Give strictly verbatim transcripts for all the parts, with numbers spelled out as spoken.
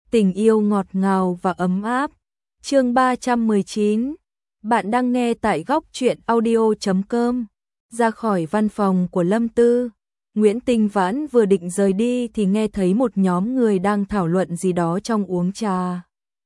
Tình yêu ngọt ngào và ấm áp. Chương ba trăm mười chín. Bạn đang nghe tại góc truyện audio chấm com. Ra khỏi văn phòng của Lâm Tư, Nguyễn Tinh Vãn vừa định rời đi thì nghe thấy một nhóm người đang thảo luận gì đó trong uống trà.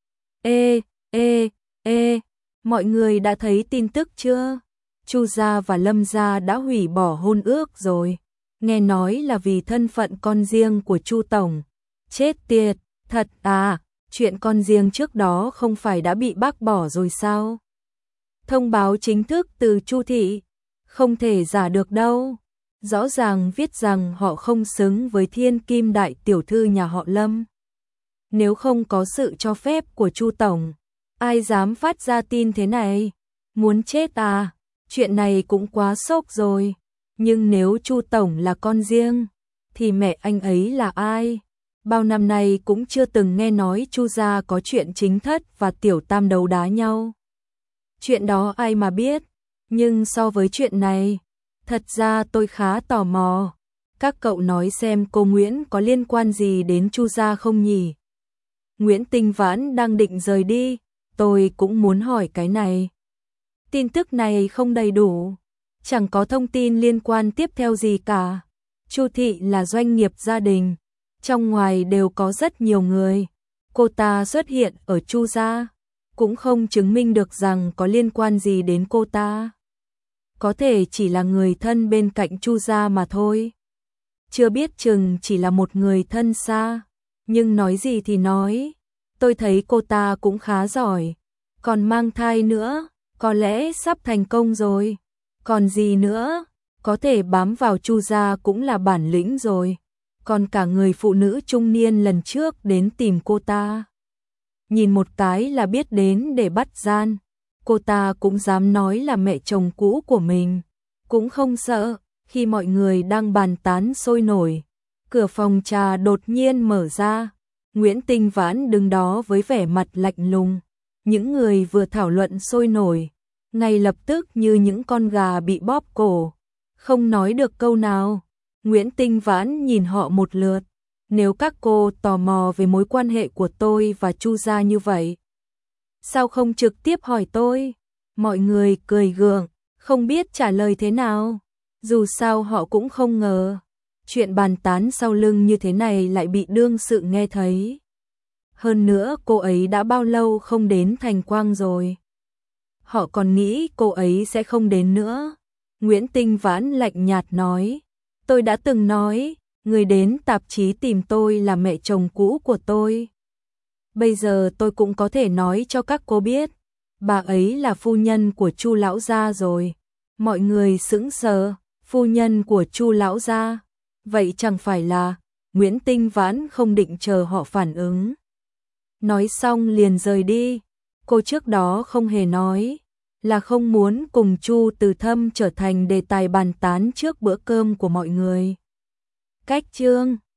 Ê, ê, ê, mọi người đã thấy tin tức chưa? Chu gia và Lâm gia đã hủy bỏ hôn ước rồi. Nghe nói là vì thân phận con riêng của Chu tổng. Chết tiệt, thật à, chuyện con riêng trước đó không phải đã bị bác bỏ rồi sao? Thông báo chính thức từ Chu thị, không thể giả được đâu. Rõ ràng viết rằng họ không xứng với thiên kim đại tiểu thư nhà họ Lâm. Nếu không có sự cho phép của Chu tổng, ai dám phát ra tin thế này? Muốn chết à? Chuyện này cũng quá sốc rồi. Nhưng nếu Chu tổng là con riêng, thì mẹ anh ấy là ai? Bao năm nay cũng chưa từng nghe nói Chu gia có chuyện chính thất và tiểu tam đấu đá nhau. Chuyện đó ai mà biết, nhưng so với chuyện này, thật ra tôi khá tò mò. Các cậu nói xem cô Nguyễn có liên quan gì đến Chu gia không nhỉ? Nguyễn Tinh Vãn đang định rời đi, tôi cũng muốn hỏi cái này. Tin tức này không đầy đủ, chẳng có thông tin liên quan tiếp theo gì cả. Chu thị là doanh nghiệp gia đình, trong ngoài đều có rất nhiều người. Cô ta xuất hiện ở Chu gia, cũng không chứng minh được rằng có liên quan gì đến cô ta. Có thể chỉ là người thân bên cạnh Chu gia mà thôi. Chưa biết chừng chỉ là một người thân xa. Nhưng nói gì thì nói, tôi thấy cô ta cũng khá giỏi. Còn mang thai nữa, có lẽ sắp thành công rồi. Còn gì nữa, có thể bám vào Chu gia cũng là bản lĩnh rồi. Còn cả người phụ nữ trung niên lần trước đến tìm cô ta, nhìn một cái là biết đến để bắt gian. Cô ta cũng dám nói là mẹ chồng cũ của mình, cũng không sợ. Khi mọi người đang bàn tán sôi nổi, cửa phòng trà đột nhiên mở ra. Nguyễn Tinh Vãn đứng đó với vẻ mặt lạnh lùng. Những người vừa thảo luận sôi nổi, ngay lập tức như những con gà bị bóp cổ, không nói được câu nào. Nguyễn Tinh Vãn nhìn họ một lượt. Nếu các cô tò mò về mối quan hệ của tôi và Chu gia như vậy, sao không trực tiếp hỏi tôi? Mọi người cười gượng, không biết trả lời thế nào. Dù sao họ cũng không ngờ, chuyện bàn tán sau lưng như thế này lại bị đương sự nghe thấy. Hơn nữa cô ấy đã bao lâu không đến Thành Quang rồi. Họ còn nghĩ cô ấy sẽ không đến nữa. Nguyễn Tinh Vãn lạnh nhạt nói, tôi đã từng nói, người đến tạp chí tìm tôi là mẹ chồng cũ của tôi. Bây giờ tôi cũng có thể nói cho các cô biết, bà ấy là phu nhân của Chu lão gia rồi. Mọi người sững sờ, phu nhân của Chu lão gia? Vậy chẳng phải là... Nguyễn Tinh Vãn không định chờ họ phản ứng. Nói xong liền rời đi. Cô trước đó không hề nói là không muốn cùng Chu Từ Thâm trở thành đề tài bàn tán trước bữa cơm của mọi người. Cách chương